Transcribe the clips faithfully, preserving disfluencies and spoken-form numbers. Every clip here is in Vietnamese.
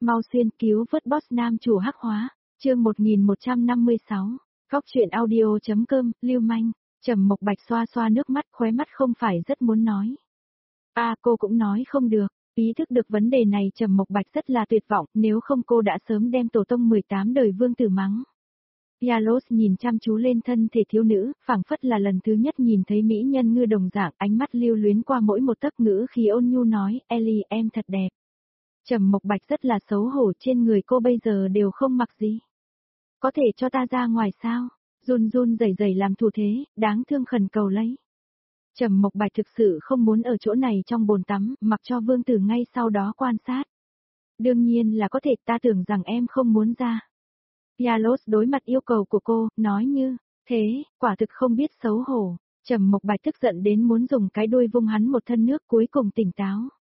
mau xuyên cứu vớt boss nam chủ hắc hóa, chương một nghìn một trăm năm mươi sáu, Góc truyện audio.com, lưu manh, Trầm Mộc Bạch xoa xoa nước mắt khóe mắt không phải rất muốn nói. A à, cô cũng nói không được, ý thức được vấn đề này Trầm Mộc Bạch rất là tuyệt vọng, nếu không cô đã sớm đem tổ tông mười tám đời vương tử mắng. Yalos nhìn chăm chú lên thân thể thiếu nữ, phảng phất là lần thứ nhất nhìn thấy mỹ nhân ngư đồng dạng, ánh mắt lưu luyến qua mỗi một tấc ngữ khi ôn nhu nói, Ellie em thật đẹp. Trầm Mộc Bạch rất là xấu hổ, trên người cô bây giờ đều không mặc gì. Có thể cho ta ra ngoài sao? Run run rẩy rẩy làm thủ thế, đáng thương khẩn cầu lấy. Trầm Mộc Bạch thực sự không muốn ở chỗ này trong bồn tắm, mặc cho vương tử ngay sau đó quan sát. Đương nhiên là có thể, ta tưởng rằng em không muốn ra. Yalos đối mặt yêu cầu của cô, nói như, thế, quả thực không biết xấu hổ. Trầm Mộc Bạch tức giận đến muốn dùng cái đuôi vung hắn một thân nước, cuối cùng tỉnh táo.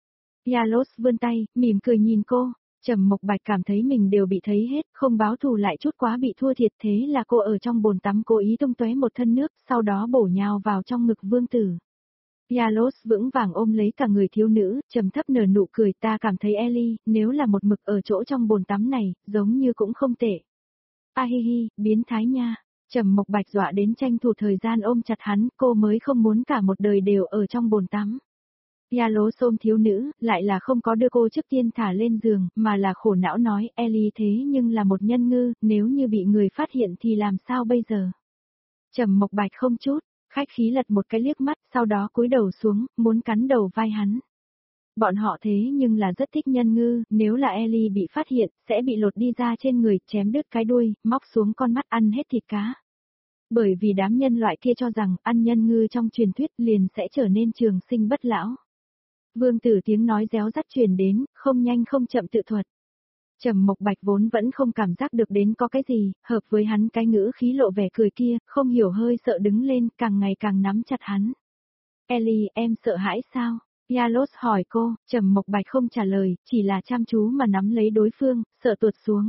Yalos vươn tay, mỉm cười nhìn cô. Trầm Mộc Bạch cảm thấy mình đều bị thấy hết, không báo thù lại chút quá bị thua thiệt, thế là cô ở trong bồn tắm cố ý tung tóe một thân nước, sau đó bổ nhào vào trong ngực vương tử. Yalos vững vàng ôm lấy cả người thiếu nữ, trầm thấp nở nụ cười, ta cảm thấy Ellie, nếu là một mực ở chỗ trong bồn tắm này, giống như cũng không tệ. A hi hi, biến thái nha. Trầm Mộc Bạch dọa đến tranh thủ thời gian ôm chặt hắn, cô mới không muốn cả một đời đều ở trong bồn tắm. Yalos ôm thiếu nữ, lại là không có đưa cô trước tiên thả lên giường, mà là khổ não nói, Ellie thế nhưng là một nhân ngư, nếu như bị người phát hiện thì làm sao bây giờ? Trầm Mộc Bạch không chút, khách khí lật một cái liếc mắt, sau đó cúi đầu xuống, muốn cắn đầu vai hắn. Bọn họ thế nhưng là rất thích nhân ngư, nếu là Ellie bị phát hiện, sẽ bị lột đi ra trên người, chém đứt cái đuôi, móc xuống con mắt ăn hết thịt cá. Bởi vì đám nhân loại kia cho rằng, ăn nhân ngư trong truyền thuyết liền sẽ trở nên trường sinh bất lão. Vương tử tiếng nói réo rắt truyền đến, không nhanh không chậm tự thuật. Trầm Mộc Bạch vốn vẫn không cảm giác được đến có cái gì, hợp với hắn cái ngữ khí lộ vẻ cười kia, không hiểu hơi sợ đứng lên, càng ngày càng nắm chặt hắn. Ellie, em sợ hãi sao? Yalos hỏi cô, Trầm Mộc Bạch không trả lời, chỉ là chăm chú mà nắm lấy đối phương, sợ tuột xuống.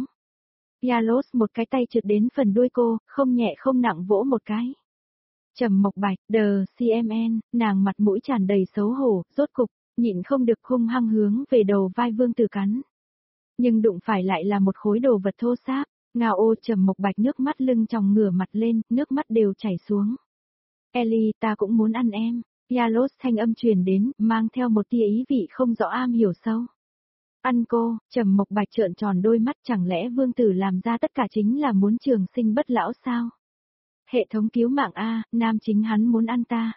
Yalos một cái tay trượt đến phần đuôi cô, không nhẹ không nặng vỗ một cái. Trầm Mộc Bạch, đờ, xê em en, nàng mặt mũi tràn đầy xấu hổ, rốt cục, nhịn không được hung hăng hướng về đầu vai vương tử cắn. Nhưng đụng phải lại là một khối đồ vật thô ráp, ngao ô. Trầm Mộc Bạch nước mắt lưng tròng ngửa mặt lên, nước mắt đều chảy xuống. Ellie, ta cũng muốn ăn em. Yalos thanh âm truyền đến, mang theo một tia ý vị không rõ am hiểu sâu. Ăn cô. Trầm Mộc Bạch trợn tròn đôi mắt, chẳng lẽ vương tử làm ra tất cả chính là muốn trường sinh bất lão sao? Hệ thống cứu mạng A, nam chính hắn muốn ăn ta.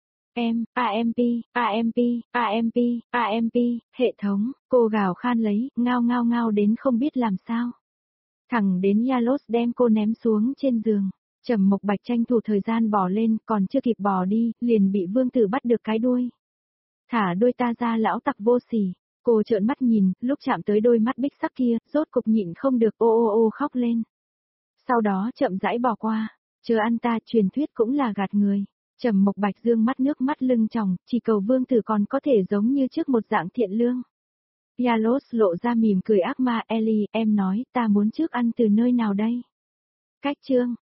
Em, a em pê, a em pê, a em pê, a em pê, hệ thống, cô gào khan lấy, ngao ngao ngao đến không biết làm sao. Thẳng đến Yalos đem cô ném xuống trên giường. Trầm Mộc Bạch tranh thủ thời gian bò lên, còn chưa kịp bò đi, liền bị vương tử bắt được cái đuôi. Thả đuôi ta ra lão tặc vô sỉ. Cô trợn mắt nhìn, lúc chạm tới đôi mắt bích sắc kia, rốt cục nhịn không được ô ô ô khóc lên. Sau đó chậm rãi bỏ qua, chờ ăn ta, truyền thuyết cũng là gạt người. Trầm Mộc Bạch dương mắt nước mắt lưng tròng, chỉ cầu vương tử còn có thể giống như trước một dạng thiện lương. Yalos lộ ra mỉm cười ác ma, Ellie, em nói, ta muốn trước ăn từ nơi nào đây? Cách chương,